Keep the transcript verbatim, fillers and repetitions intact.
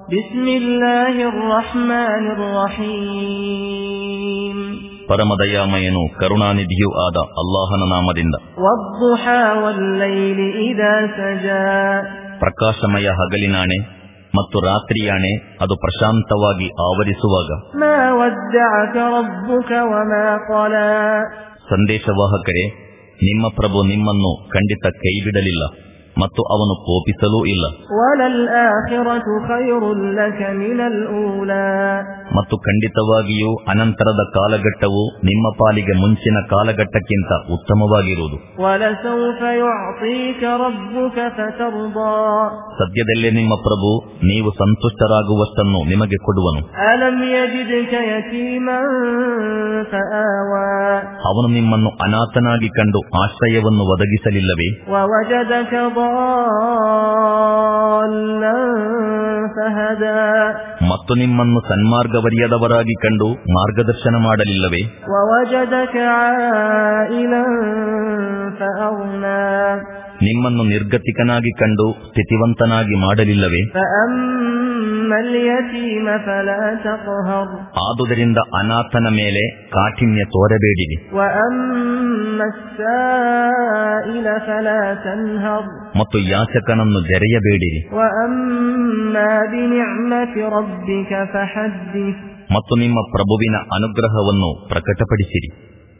ಬಿಸ್ಮಿಲ್ಲಾಹಿರ್ ರಹ್ಮಾನಿರ್ ರಹೀಮ್. ಪರಮದಯಾಮಯನು ಕರುಣಾನಿಧಿಯೂ ಆದ ಅಲ್ಲಾಹನ ನಾಮದಿಂದ. ವದ್ದುಹಾ ವಲ್ಲೈಲಿ ಇದಾ ಸಜಾ. ಪ್ರಕಾಶಮಯ ಹಗಲಿನಾಣೆ ಮತ್ತು ರಾತ್ರಿಯಾಣೆ, ಅದು ಪ್ರಶಾಂತವಾಗಿ ಆವರಿಸುವಾಗ. ಮಾ ವದ್ದಅಕ ರಬ್ಬುಕ ವಮಾ ಖಲಾ. ಸಂದೇಶವಾಹಕರೇ, ನಿಮ್ಮ ಪ್ರಭು ನಿಮ್ಮನ್ನು ಖಂಡಿತ ಕೈಬಿಡಲಿಲ್ಲ ಮತ್ತು ಅವನು ಕೋಪಿಸಲೂ ಇಲ್ಲ. ವಲಲ್ ಆಖಿರತು ಖೈರುಲ್ ಲಕ ಮಿನಲ್ ಊಲಾ. ಮತ್ತು ಖಂಡಿತವಾಗಿಯೂ ಅನಂತರದ ಕಾಲಘಟ್ಟವು ನಿಮ್ಮ ಪಾಲಿಗೆ ಮುಂಚಿನ ಕಾಲಘಟ್ಟಕ್ಕಿಂತ ಉತ್ತಮವಾಗಿರುವುದು. ವಲಸೌಫ ಯುಅತೀಕ ರಬ್ಬುಕ ಫತರ್ದಾ. ಸದ್ಯದಲ್ಲೇ ನಿಮ್ಮ ಪ್ರಭು ನೀವು ಸಂತುಷ್ಟರಾಗುವಷ್ಟನ್ನು ನಿಮಗೆ ಕೊಡುವನು. ಅಲಂ ಯಜಿದ್ಕ ಯತೀಮನ್ ಫಆವಾ. ಅವನು ನಿಮ್ಮನ್ನು ಅನಾಥನಾಗಿ ಕಂಡು ಆಶ್ರಯವನ್ನು ಒದಗಿಸಲಿಲ್ಲವೇ? ವವಜದಕ ಮತ್ತು ನಿಮ್ಮನ್ನು ಸನ್ಮಾರ್ಗವರಿಯದವರಾಗಿ ಕಂಡು ಮಾರ್ಗದರ್ಶನ ಮಾಡಲಿಲ್ಲವೇ? ನಿಮ್ಮನ್ನು ನಿರ್ಗತಿಕನಾಗಿ ಕಂಡು ಸ್ಥಿತಿವಂತನಾಗಿ ಮಾಡಲಿಲ್ಲವೇ? ಆದುದರಿಂದ ಅನಾಥನ ಮೇಲೆ ಕಾಠಿಣ್ಯ ತೋರಬೇಡಿರಿ. ಮತ್ತು ಯಾಚಕನನ್ನು ಜರೆಯಬೇಡಿರಿ. ಮತ್ತು ನಿಮ್ಮ ಪ್ರಭುವಿನ ಅನುಗ್ರಹವನ್ನು ಪ್ರಕಟಪಡಿಸಿರಿ.